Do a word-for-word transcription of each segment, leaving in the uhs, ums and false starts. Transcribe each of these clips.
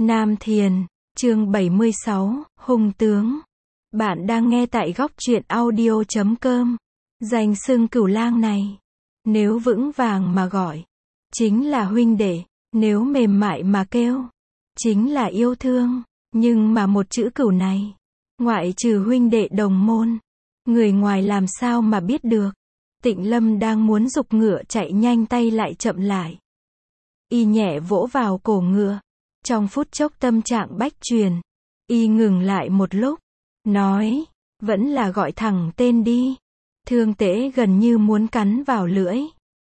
Nam Thiền, chương bảy mươi sáu, Hung tướng. Bạn đang nghe tại góc truyện audio chấm com. Danh xưng Cửu Lang này, nếu vững vàng mà gọi, chính là huynh đệ, nếu mềm mại mà kêu, chính là yêu thương. Nhưng mà một chữ Cửu này, ngoại trừ huynh đệ đồng môn, người ngoài làm sao mà biết được. Tịnh Lâm đang muốn giục ngựa chạy nhanh, tay lại chậm lại. Y nhẹ vỗ vào cổ ngựa. Trong phút chốc tâm trạng bách truyền, y ngừng lại một lúc, nói, vẫn là gọi thẳng tên đi. Thương Tế gần như muốn cắn vào lưỡi,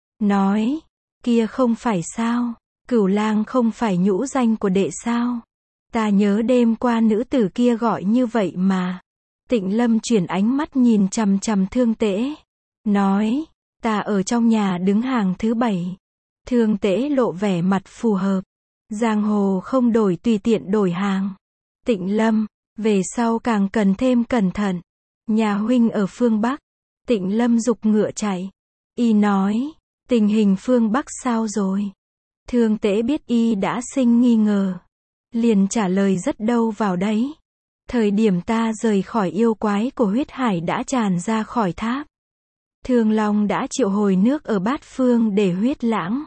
nói, kia không phải sao, Cửu Lang không phải nhũ danh của đệ sao? Ta nhớ đêm qua nữ tử kia gọi như vậy mà. Tịnh Lâm chuyển ánh mắt nhìn chằm chằm Thương Tế, nói, ta ở trong nhà đứng hàng thứ bảy. Thương Tế lộ vẻ mặt phù hợp. Giang hồ không đổi tùy tiện đổi hàng. Tịnh Lâm, về sau càng cần thêm cẩn thận. Nhà huynh ở phương Bắc. Tịnh Lâm giục ngựa chạy. Y nói, tình hình phương Bắc sao rồi? Thương Tế biết y đã sinh nghi ngờ, liền trả lời rất đâu vào đấy. Thời điểm ta rời khỏi yêu quái của huyết hải đã tràn ra khỏi tháp. Thương Long đã triệu hồi nước ở bát phương để huyết lãng.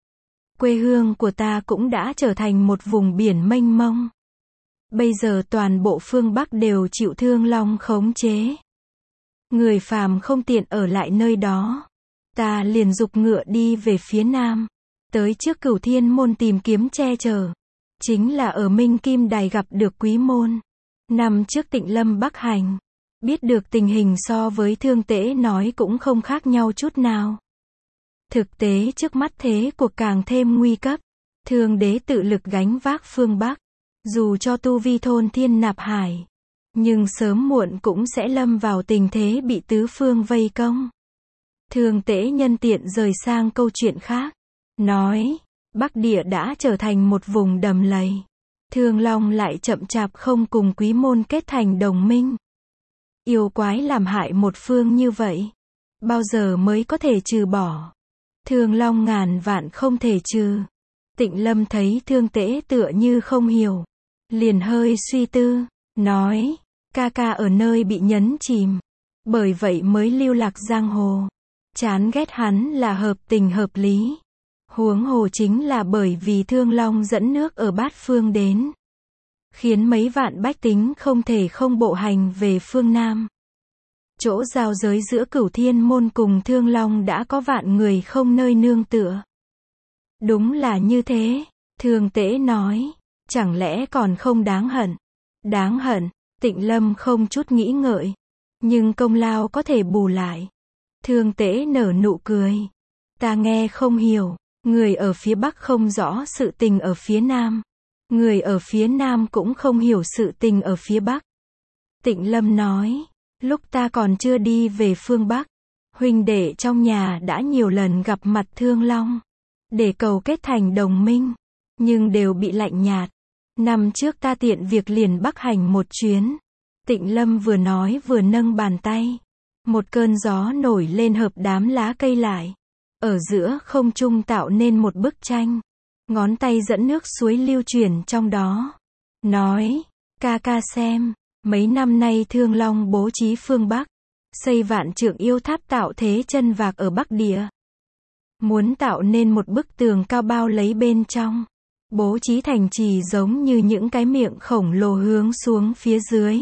Quê hương của ta cũng đã trở thành một vùng biển mênh mông. Bây giờ toàn bộ phương Bắc đều chịu Thương Long khống chế. Người phàm không tiện ở lại nơi đó. Ta liền giục ngựa đi về phía nam, tới trước Cửu Thiên Môn tìm kiếm che chở. Chính là ở Minh Kim Đài gặp được Quý Môn. Năm trước Tịnh Lâm bắc hành, biết được tình hình so với Thương Tế nói cũng không khác nhau chút nào. Thực tế trước mắt thế cuộc càng thêm nguy cấp. Thương Đế tự lực gánh vác phương Bắc. Dù cho tu vi thôn thiên nạp hải, nhưng sớm muộn cũng sẽ lâm vào tình thế bị tứ phương vây công. Thương Tế nhân tiện rời sang câu chuyện khác, nói, Bắc Địa đã trở thành một vùng đầm lầy. Thương Long lại chậm chạp không cùng Quý Môn kết thành đồng minh. Yêu quái làm hại một phương như vậy, bao giờ mới có thể trừ bỏ? Thương Long ngàn vạn không thể trừ. Tịnh Lâm thấy Thương Tế tựa như không hiểu, liền hơi suy tư, nói, ca ca ở nơi bị nhấn chìm, bởi vậy mới lưu lạc giang hồ. Chán ghét hắn là hợp tình hợp lý. Huống hồ chính là bởi vì Thương Long dẫn nước ở bát phương đến, khiến mấy vạn bách tính không thể không bộ hành về phương Nam. Chỗ giao giới giữa Cửu Thiên Môn cùng Thương Long đã có vạn người không nơi nương tựa. Đúng là như thế, Thương Tế nói, chẳng lẽ còn không đáng hận? Đáng hận. Tịnh Lâm không chút nghĩ ngợi, nhưng công lao có thể bù lại. Thương Tế nở nụ cười, ta nghe không hiểu, người ở phía Bắc không rõ sự tình ở phía Nam, người ở phía Nam cũng không hiểu sự tình ở phía Bắc. Tịnh Lâm nói, lúc ta còn chưa đi về phương Bắc, huynh đệ trong nhà đã nhiều lần gặp mặt Thương Long, để cầu kết thành đồng minh, nhưng đều bị lạnh nhạt. Năm trước ta tiện việc liền bắc hành một chuyến. Tịnh Lâm vừa nói vừa nâng bàn tay. Một cơn gió nổi lên hợp đám lá cây lại. Ở giữa không trung tạo nên một bức tranh. Ngón tay dẫn nước suối lưu chuyển trong đó. Nói, ca ca xem, mấy năm nay Thương Long bố trí phương Bắc, xây vạn trượng yêu tháp tạo thế chân vạc ở Bắc Địa. Muốn tạo nên một bức tường cao bao lấy bên trong. Bố trí thành trì giống như những cái miệng khổng lồ hướng xuống phía dưới,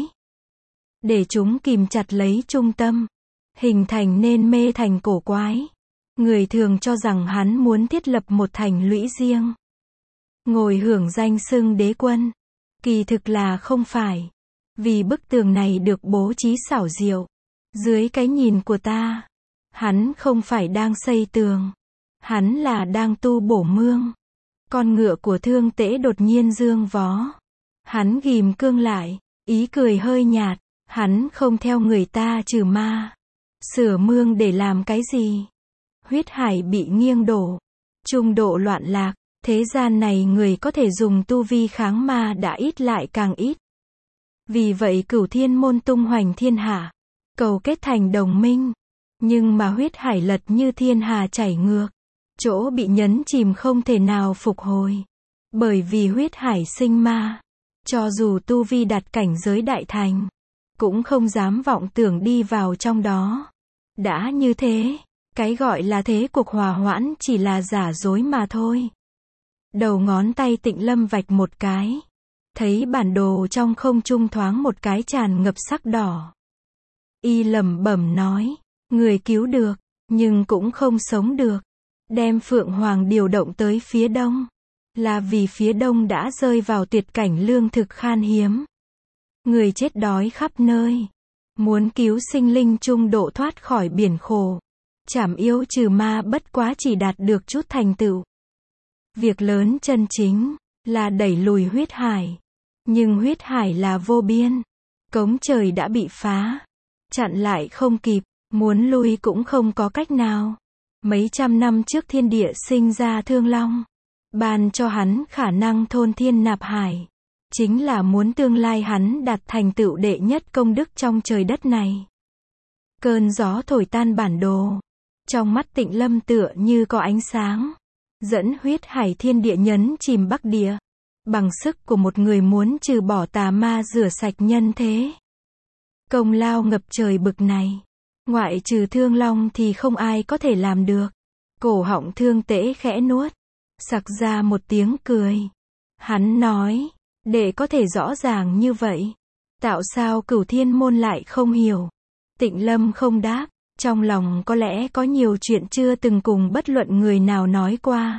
để chúng kìm chặt lấy trung tâm, hình thành nên mê thành cổ quái. Người thường cho rằng hắn muốn thiết lập một thành lũy riêng, ngồi hưởng danh xưng đế quân. Kỳ thực là không phải. Vì bức tường này được bố trí xảo diệu. Dưới cái nhìn của ta, hắn không phải đang xây tường, hắn là đang tu bổ mương. Con ngựa của Thương Tế đột nhiên dương vó. Hắn ghim cương lại, ý cười hơi nhạt. Hắn không theo người ta trừ ma, sửa mương để làm cái gì? Huyết hải bị nghiêng đổ, trung độ loạn lạc. Thế gian này người có thể dùng tu vi kháng ma đã ít lại càng ít. Vì vậy Cửu Thiên Môn tung hoành thiên hạ, cầu kết thành đồng minh. Nhưng mà huyết hải lật như thiên hà chảy ngược. Chỗ bị nhấn chìm không thể nào phục hồi. Bởi vì huyết hải sinh ma, cho dù tu vi đạt cảnh giới đại thành, cũng không dám vọng tưởng đi vào trong đó. Đã như thế, cái gọi là thế cuộc hòa hoãn chỉ là giả dối mà thôi. Đầu ngón tay Tịnh Lâm vạch một cái, thấy bản đồ trong không trung thoáng một cái tràn ngập sắc đỏ. Y lẩm bẩm nói, người cứu được, nhưng cũng không sống được. Đem Phượng Hoàng điều động tới phía đông, là vì phía đông đã rơi vào tuyệt cảnh lương thực khan hiếm. Người chết đói khắp nơi. Muốn cứu sinh linh trung độ thoát khỏi biển khổ. Trảm yêu trừ ma bất quá chỉ đạt được chút thành tựu. Việc lớn chân chính, là đẩy lùi huyết hải. Nhưng huyết hải là vô biên. Cống trời đã bị phá. Chặn lại không kịp, muốn lui cũng không có cách nào. Mấy trăm năm trước thiên địa sinh ra Thương Long. Ban cho hắn khả năng thôn thiên nạp hải. Chính là muốn tương lai hắn đạt thành tựu đệ nhất công đức trong trời đất này. Cơn gió thổi tan bản đồ. Trong mắt Tịnh Lâm tựa như có ánh sáng. Dẫn huyết hải thiên địa nhấn chìm Bắc Địa. Bằng sức của một người muốn trừ bỏ tà ma rửa sạch nhân thế. Công lao ngập trời bực này. Ngoại trừ Thương Long thì không ai có thể làm được. Cổ họng Thương Tễ khẽ nuốt. Sặc ra một tiếng cười. Hắn nói, để có thể rõ ràng như vậy. Tạo sao Cửu Thiên Môn lại không hiểu. Tịnh Lâm không đáp. Trong lòng có lẽ có nhiều chuyện chưa từng cùng bất luận người nào nói qua.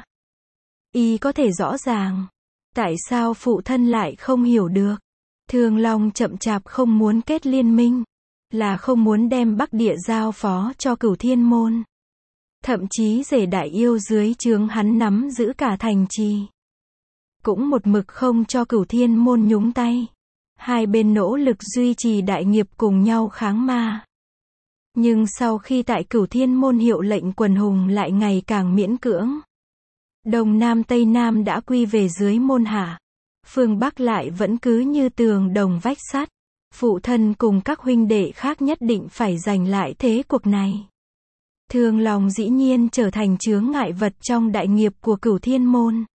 Y có thể rõ ràng. Tại sao phụ thân lại không hiểu được. Thương Long chậm chạp không muốn kết liên minh. Là không muốn đem Bắc Địa giao phó cho Cửu Thiên Môn. Thậm chí rể đại yêu dưới trướng hắn nắm giữ cả thành trì. Cũng một mực không cho Cửu Thiên Môn nhúng tay. Hai bên nỗ lực duy trì đại nghiệp cùng nhau kháng ma. Nhưng sau khi tại Cửu Thiên Môn hiệu lệnh quần hùng lại ngày càng miễn cưỡng. Đông Nam Tây Nam đã quy về dưới môn hạ. Phương Bắc lại vẫn cứ như tường đồng vách sắt. Phụ thân cùng các huynh đệ khác nhất định phải giành lại thế cuộc này. Thương Long dĩ nhiên trở thành chướng ngại vật trong đại nghiệp của Cửu Thiên Môn.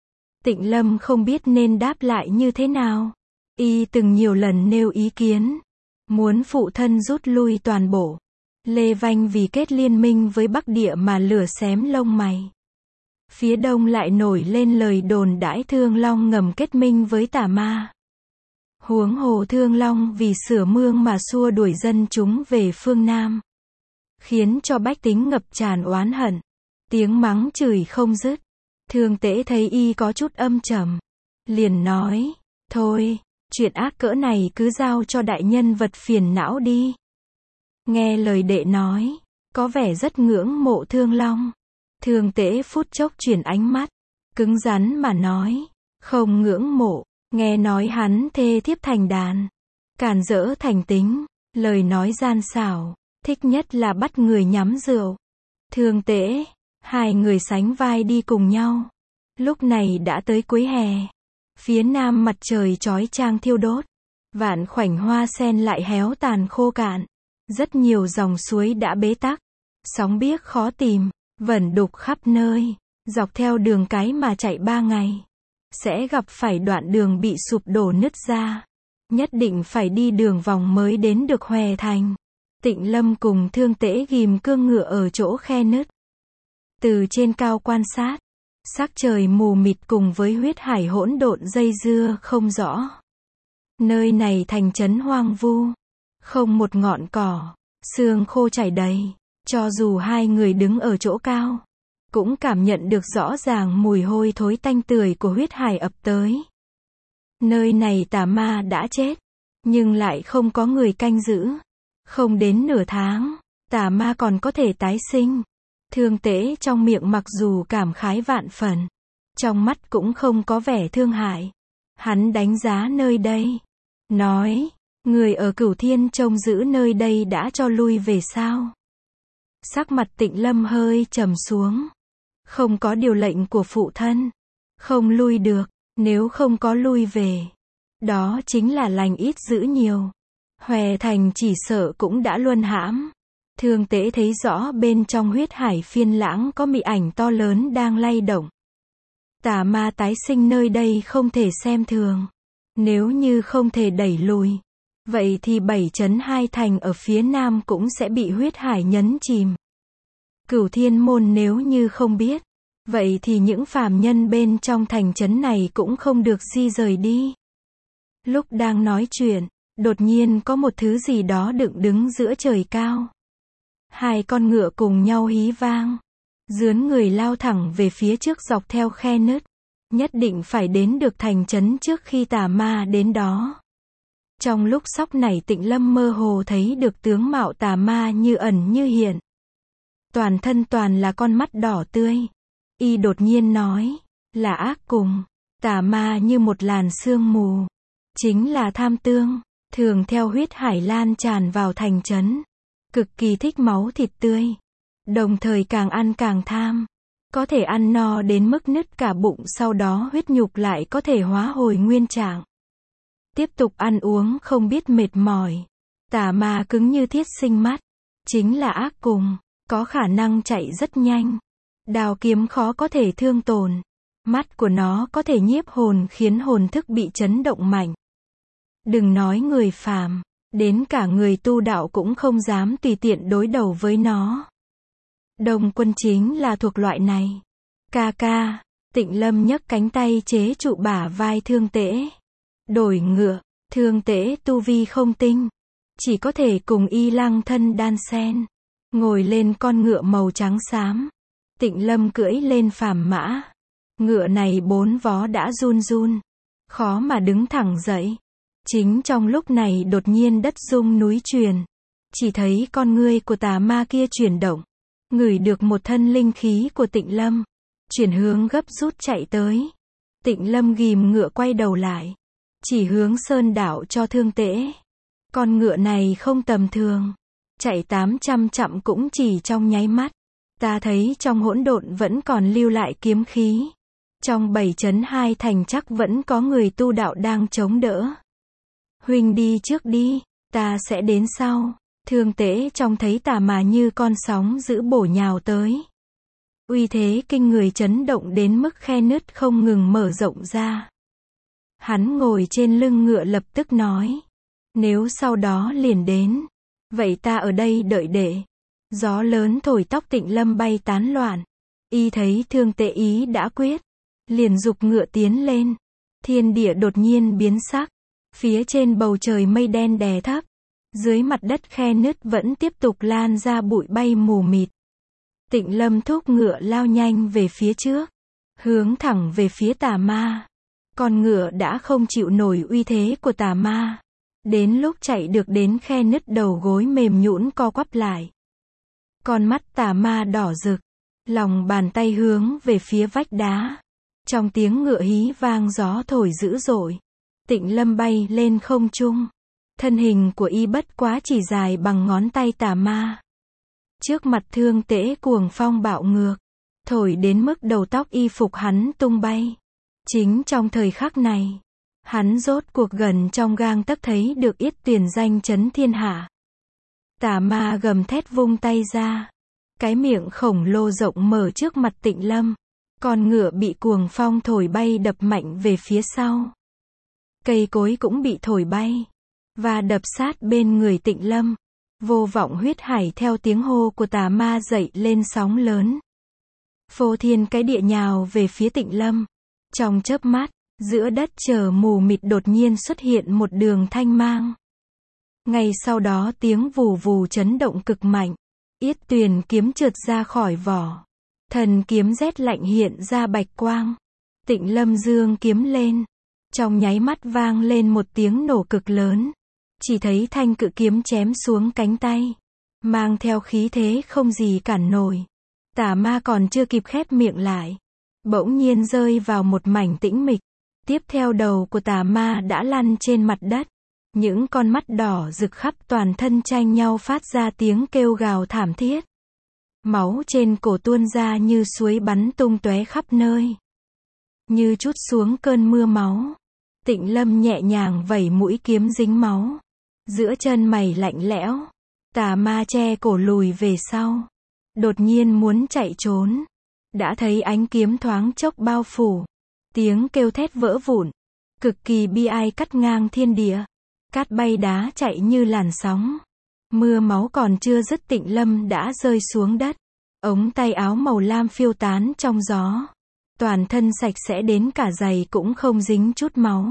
Tịnh Lâm không biết nên đáp lại như thế nào. Y từng nhiều lần nêu ý kiến. Muốn phụ thân rút lui toàn bộ. Lê Vanh vì kết liên minh với Bắc Địa mà lửa xém lông mày. Phía đông lại nổi lên lời đồn đãi Thương Long ngầm kết minh với tà ma. Huống hồ Thương Long vì sửa mương mà xua đuổi dân chúng về phương Nam. Khiến cho bách tính ngập tràn oán hận. Tiếng mắng chửi không dứt. Thương Tễ thấy y có chút âm trầm. Liền nói, thôi, chuyện ác cỡ này cứ giao cho đại nhân vật phiền não đi. Nghe lời đệ nói, có vẻ rất ngưỡng mộ Thương Long. Thương Tễ phút chốc chuyển ánh mắt, cứng rắn mà nói, không ngưỡng mộ, nghe nói hắn thê thiếp thành đàn, càn rỡ thành tính, lời nói gian xảo, thích nhất là bắt người nhắm rượu. Thương Tễ, hai người sánh vai đi cùng nhau. Lúc này đã tới cuối hè, phía nam mặt trời chói chang thiêu đốt, vạn khoảnh hoa sen lại héo tàn khô cạn, rất nhiều dòng suối đã bế tắc, sóng biếc khó tìm. Vẩn đục khắp nơi, dọc theo đường cái mà chạy ba ngày, sẽ gặp phải đoạn đường bị sụp đổ nứt ra. Nhất định phải đi đường vòng mới đến được Hòe Thành. Tịnh Lâm cùng Thương Tễ ghim cương ngựa ở chỗ khe nứt. Từ trên cao quan sát, sắc trời mù mịt cùng với huyết hải hỗn độn dây dưa không rõ. Nơi này thành trấn hoang vu, không một ngọn cỏ, sương khô chảy đầy. Cho dù hai người đứng ở chỗ cao, cũng cảm nhận được rõ ràng mùi hôi thối tanh tưởi của huyết hải ập tới. Nơi này tà ma đã chết, nhưng lại không có người canh giữ. Không đến nửa tháng, tà ma còn có thể tái sinh. Thương Tễ trong miệng mặc dù cảm khái vạn phần, trong mắt cũng không có vẻ thương hại. Hắn đánh giá nơi đây, nói, người ở Cửu Thiên trông giữ nơi đây đã cho lui về sao? Sắc mặt Tịnh Lâm hơi trầm xuống. Không có điều lệnh của phụ thân, không lui được, nếu không có lui về, đó chính là lành ít dữ nhiều. Hòe Thành chỉ sợ cũng đã luân hãm. Thương Tễ thấy rõ bên trong huyết hải phiên lãng có mị ảnh to lớn đang lay động. Tà ma tái sinh nơi đây không thể xem thường. Nếu như không thể đẩy lùi, vậy thì bảy trấn hai thành ở phía nam cũng sẽ bị huyết hải nhấn chìm. Cửu Thiên Môn nếu như không biết, vậy thì những phàm nhân bên trong thành trấn này cũng không được di rời đi. Lúc đang nói chuyện, đột nhiên có một thứ gì đó đựng đứng giữa trời cao. Hai con ngựa cùng nhau hí vang, dướn người lao thẳng về phía trước dọc theo khe nứt. Nhất định phải đến được thành trấn trước khi tà ma đến đó. Trong lúc sóc này Tịnh Lâm mơ hồ thấy được tướng mạo tà ma như ẩn như hiện. Toàn thân toàn là con mắt đỏ tươi. Y đột nhiên nói, là ác cùng. Tà ma như một làn sương mù. Chính là tham tương, thường theo huyết hải lan tràn vào thành trấn. Cực kỳ thích máu thịt tươi. Đồng thời càng ăn càng tham. Có thể ăn no đến mức nứt cả bụng, sau đó huyết nhục lại có thể hóa hồi nguyên trạng. Tiếp tục ăn uống không biết mệt mỏi. Tà ma cứng như thiết sinh mắt. Chính là ác cùng, có khả năng chạy rất nhanh. Đao kiếm khó có thể thương tổn. Mắt của nó có thể nhiếp hồn khiến hồn thức bị chấn động mạnh. Đừng nói người phàm, đến cả người tu đạo cũng không dám tùy tiện đối đầu với nó. Đông Quân chính là thuộc loại này. Ca ca, Tịnh Lâm nhấc cánh tay chế trụ bả vai Thương Tễ. Đổi ngựa, Thương Tễ tu vi không tinh, chỉ có thể cùng Y Lăng thân đan sen, ngồi lên con ngựa màu trắng xám. Tịnh Lâm cưỡi lên phàm mã. Ngựa này bốn vó đã run run, khó mà đứng thẳng dậy. Chính trong lúc này đột nhiên đất rung núi truyền. Chỉ thấy con ngươi của tà ma kia chuyển động. Ngửi được một thân linh khí của Tịnh Lâm. Chuyển hướng gấp rút chạy tới. Tịnh Lâm ghìm ngựa quay đầu lại. Chỉ hướng sơn đảo cho Thương Tễ. Con ngựa này không tầm thường. Chạy tám trăm dặm cũng chỉ trong nháy mắt. Ta thấy trong hỗn độn vẫn còn lưu lại kiếm khí. Trong bảy trấn hai thành chắc vẫn có người tu đạo đang chống đỡ. Huynh đi trước đi, ta sẽ đến sau. Thương Tễ trông thấy tà ma như con sóng dữ bổ nhào tới. Uy thế kinh người chấn động đến mức khe nứt không ngừng mở rộng ra. Hắn ngồi trên lưng ngựa lập tức nói. Nếu sau đó liền đến, vậy ta ở đây đợi đệ. Gió lớn thổi tóc Tịnh Lâm bay tán loạn. Y thấy Thương Tễ ý đã quyết, liền giục ngựa tiến lên. Thiên địa đột nhiên biến sắc. Phía trên bầu trời mây đen đè thấp. Dưới mặt đất khe nứt vẫn tiếp tục lan ra bụi bay mù mịt. Tịnh Lâm thúc ngựa lao nhanh về phía trước, hướng thẳng về phía tà ma. Con ngựa đã không chịu nổi uy thế của tà ma. Đến lúc chạy được đến khe nứt đầu gối mềm nhũn co quắp lại. Con mắt tà ma đỏ rực, lòng bàn tay hướng về phía vách đá. Trong tiếng ngựa hí vang gió thổi dữ dội. Tịnh Lâm bay lên không trung. Thân hình của y bất quá chỉ dài bằng ngón tay tà ma. Trước mặt Thương Tễ cuồng phong bạo ngược, thổi đến mức đầu tóc y phục hắn tung bay. Chính trong thời khắc này, hắn rốt cuộc gần trong gang tấc thấy được Yết Tuyền danh chấn thiên hạ. Tà ma gầm thét vung tay ra. Cái miệng khổng lồ rộng mở trước mặt Tịnh Lâm. Con ngựa bị cuồng phong thổi bay đập mạnh về phía sau. Cây cối cũng bị thổi bay và đập sát bên người Tịnh Lâm. Vô vọng huyết hải theo tiếng hô của tà ma dậy lên sóng lớn. Phô thiên cái địa nhào về phía Tịnh Lâm. Trong chớp mắt, giữa đất trời mù mịt đột nhiên xuất hiện một đường thanh mang. Ngay sau đó tiếng vù vù chấn động cực mạnh. Yết Tuyền kiếm trượt ra khỏi vỏ. Thần kiếm rét lạnh hiện ra bạch quang. Tịnh Lâm dương kiếm lên. Trong nháy mắt vang lên một tiếng nổ cực lớn. Chỉ thấy thanh cự kiếm chém xuống cánh tay. Mang theo khí thế không gì cản nổi. Tà ma còn chưa kịp khép miệng lại. Bỗng nhiên rơi vào một mảnh tĩnh mịch. Tiếp theo đầu của tà ma đã lăn trên mặt đất. Những con mắt đỏ rực khắp toàn thân tranh nhau phát ra tiếng kêu gào thảm thiết. Máu trên cổ tuôn ra như suối bắn tung tóe khắp nơi. Như trút xuống cơn mưa máu. Tịnh Lâm nhẹ nhàng vẩy mũi kiếm dính máu. Giữa chân mày lạnh lẽo. Tà ma che cổ lùi về sau. Đột nhiên muốn chạy trốn. đã thấy ánh kiếm thoáng chốc bao phủ, tiếng kêu thét vỡ vụn, cực kỳ bi ai cắt ngang thiên địa, cát bay đá chạy như làn sóng, mưa máu còn chưa dứt Tịnh Lâm đã rơi xuống đất, ống tay áo màu lam phiêu tán trong gió, toàn thân sạch sẽ đến cả giày cũng không dính chút máu.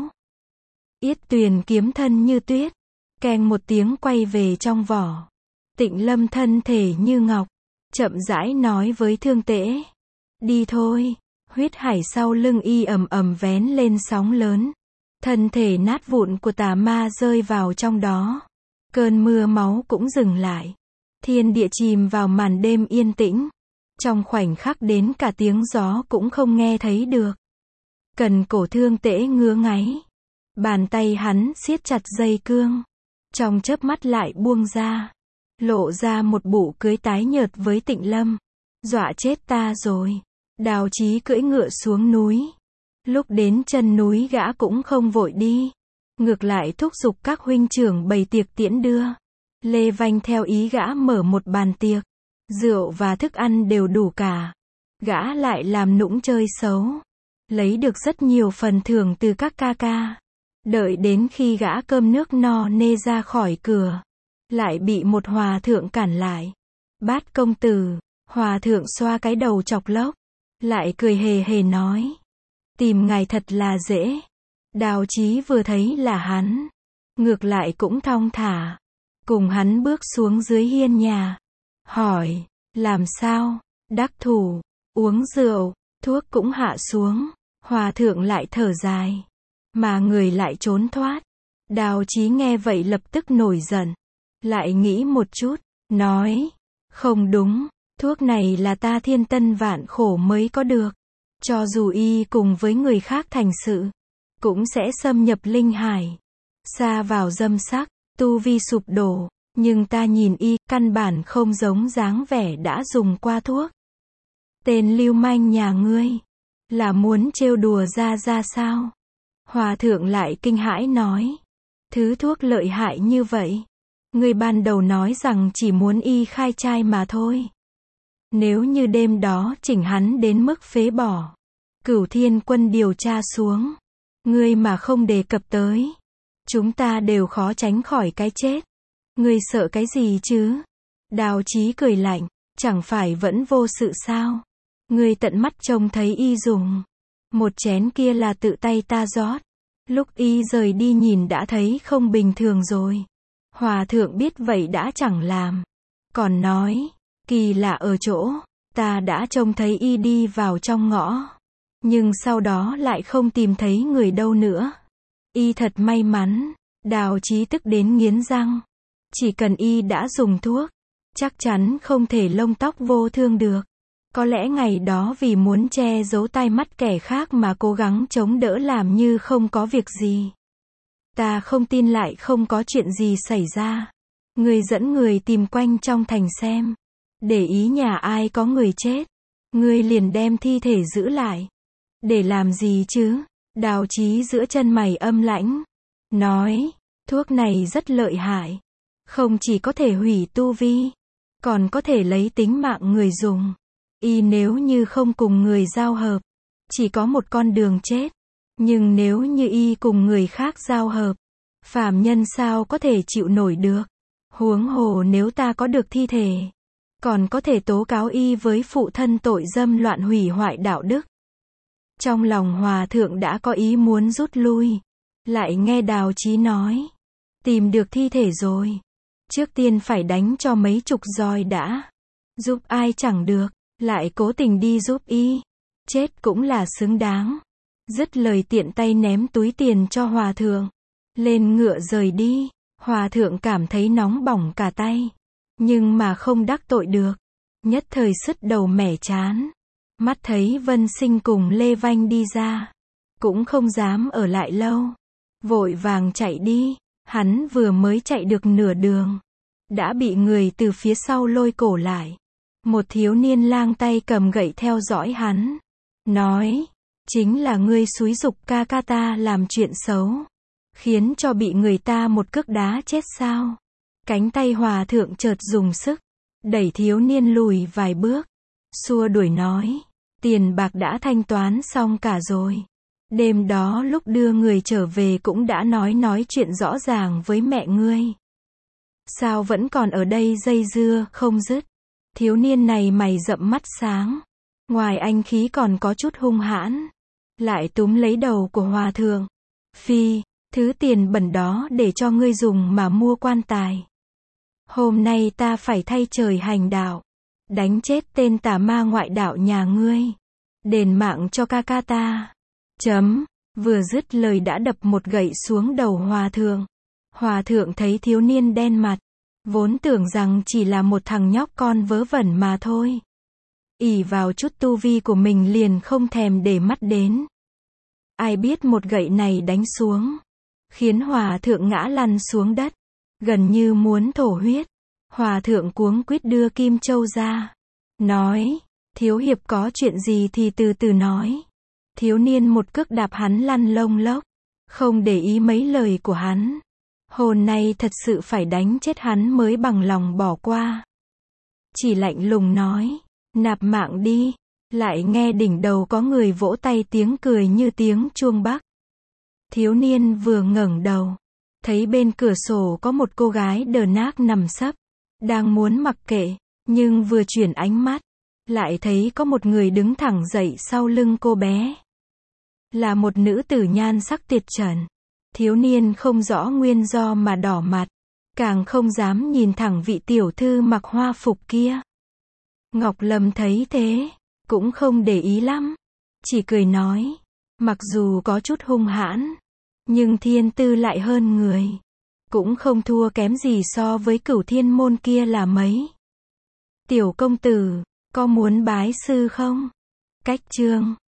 Yết Tuyền kiếm thân như tuyết, keng một tiếng quay về trong vỏ. Tịnh Lâm thân thể như ngọc, chậm rãi nói với Thương Tễ, đi thôi. Huyết hải sau lưng y ầm ầm vén lên sóng lớn, thân thể nát vụn của tà ma rơi vào trong đó, cơn mưa máu cũng dừng lại, thiên địa chìm vào màn đêm yên tĩnh, trong khoảnh khắc đến cả tiếng gió cũng không nghe thấy được. Cần cổ Thương Tễ ngứa ngáy, bàn tay hắn siết chặt dây cương, trong chớp mắt lại buông ra, lộ ra một bộ cưới tái nhợt với Tịnh Lâm. Dọa chết ta rồi. Đào Chí cưỡi ngựa xuống núi. Lúc đến chân núi gã cũng không vội đi, ngược lại thúc giục các huynh trưởng bày tiệc tiễn đưa. Lê Vanh theo ý gã mở một bàn tiệc, rượu và thức ăn đều đủ cả. Gã lại làm nũng chơi xấu, lấy được rất nhiều phần thưởng từ các ca ca. Đợi đến khi gã cơm nước no nê ra khỏi cửa, lại bị một hòa thượng cản lại. Bát công tử. Hòa thượng xoa cái đầu chọc lốc, lại cười hề hề nói, tìm ngài thật là dễ. Đào Chí vừa thấy là hắn, ngược lại cũng thong thả, cùng hắn bước xuống dưới hiên nhà, hỏi, làm sao, đắc thủ, uống rượu, thuốc cũng hạ xuống. Hòa thượng lại thở dài, mà người lại trốn thoát. Đào Chí nghe vậy lập tức nổi giận, lại nghĩ một chút, nói, không đúng. Thuốc này là ta thiên tân vạn khổ mới có được. Cho dù y cùng với người khác thành sự, cũng sẽ xâm nhập linh hải, sa vào dâm sắc, tu vi sụp đổ. Nhưng ta nhìn y, căn bản không giống dáng vẻ đã dùng qua thuốc. Tên lưu manh nhà ngươi, là muốn trêu đùa ra ra sao? Hòa thượng lại kinh hãi nói, thứ thuốc lợi hại như vậy, ngươi ban đầu nói rằng chỉ muốn y khai trai mà thôi. Nếu như đêm đó chỉnh hắn đến mức phế bỏ, Cửu Thiên Quân điều tra xuống, ngươi mà không đề cập tới, chúng ta đều khó tránh khỏi cái chết. Ngươi sợ cái gì chứ? Đào Chí cười lạnh, chẳng phải vẫn vô sự sao? Ngươi tận mắt trông thấy y dùng một chén kia là tự tay ta rót, lúc y rời đi nhìn đã thấy không bình thường rồi. Hòa thượng biết vậy đã chẳng làm, còn nói, kỳ lạ ở chỗ, ta đã trông thấy y đi vào trong ngõ, nhưng sau đó lại không tìm thấy người đâu nữa. Y thật may mắn. Đào Chí tức đến nghiến răng, chỉ cần y đã dùng thuốc, chắc chắn không thể lông tóc vô thương được. Có lẽ ngày đó vì muốn che giấu tai mắt kẻ khác mà cố gắng chống đỡ làm như không có việc gì. Ta không tin lại không có chuyện gì xảy ra. Người dẫn người tìm quanh trong thành xem, để ý nhà ai có người chết, ngươi liền đem thi thể giữ lại. Để làm gì chứ? Đào Chí giữa chân mày âm lãnh, nói, thuốc này rất lợi hại, không chỉ có thể hủy tu vi, còn có thể lấy tính mạng người dùng. Y nếu như không cùng người giao hợp, chỉ có một con đường chết. Nhưng nếu như y cùng người khác giao hợp, phàm nhân sao có thể chịu nổi được. Huống hồ nếu ta có được thi thể, còn có thể tố cáo y với phụ thân tội dâm loạn hủy hoại đạo đức. Trong lòng hòa thượng đã có ý muốn rút lui, lại nghe Đào Chí nói, tìm được thi thể rồi, trước tiên phải đánh cho mấy chục roi đã. Giúp ai chẳng được, lại cố tình đi giúp y, chết cũng là xứng đáng. Dứt lời tiện tay ném túi tiền cho hòa thượng, lên ngựa rời đi. Hòa thượng cảm thấy nóng bỏng cả tay, nhưng mà không đắc tội được, nhất thời sứt đầu mẻ chán. Mắt thấy Vân Sinh cùng Lê Vanh đi ra, cũng không dám ở lại lâu, vội vàng chạy đi. Hắn vừa mới chạy được nửa đường, đã bị người từ phía sau lôi cổ lại. Một thiếu niên lang tay cầm gậy theo dõi hắn, nói, chính là ngươi xúi giục ca ca ta làm chuyện xấu, khiến cho bị người ta một cước đá chết sao? Cánh tay hòa thượng chợt dùng sức, đẩy thiếu niên lùi vài bước, xua đuổi nói, Tiền bạc đã thanh toán xong cả rồi. Đêm đó lúc đưa người trở về cũng đã nói nói chuyện rõ ràng với mẹ ngươi. Sao vẫn còn ở đây dây dưa, không dứt. Thiếu niên này mày rậm mắt sáng. Ngoài anh khí còn có chút hung hãn. Lại túm lấy đầu của hòa thượng. Phi, thứ tiền bẩn đó để cho ngươi dùng mà mua quan tài. Hôm nay ta phải thay trời hành đạo. Đánh chết tên tà ma ngoại đạo nhà ngươi. Đền mạng cho ca ca ta. Chấm. Vừa dứt lời đã đập một gậy xuống đầu hòa thượng. Hòa thượng thấy thiếu niên đen mặt. Vốn tưởng rằng chỉ là một thằng nhóc con vớ vẩn mà thôi. Ỷ vào chút tu vi của mình liền không thèm để mắt đến. Ai biết một gậy này đánh xuống. Khiến hòa thượng ngã lăn xuống đất. Gần như muốn thổ huyết. Hòa thượng cuống quýt đưa kim châu ra. Nói, thiếu hiệp có chuyện gì thì từ từ nói. Thiếu niên một cước đạp hắn lăn lông lốc. Không để ý mấy lời của hắn. Hôm nay thật sự phải đánh chết hắn mới bằng lòng bỏ qua. Chỉ lạnh lùng nói, nạp mạng đi. Lại nghe đỉnh đầu có người vỗ tay tiếng cười như tiếng chuông bắc. Thiếu niên vừa ngẩng đầu. Thấy bên cửa sổ có một cô gái đờ nác nằm sấp. Đang muốn mặc kệ. Nhưng vừa chuyển ánh mắt. Lại thấy có một người đứng thẳng dậy sau lưng cô bé. Là một nữ tử nhan sắc tuyệt trần. Thiếu niên không rõ nguyên do mà đỏ mặt. Càng không dám nhìn thẳng vị tiểu thư mặc hoa phục kia. Ngọc Lâm thấy thế. Cũng không để ý lắm. Chỉ cười nói. Mặc dù có chút hung hãn. Nhưng thiên tư lại hơn người. Cũng không thua kém gì so với Cửu Thiên Môn kia là mấy. Tiểu công tử, có muốn bái sư không? Cách chương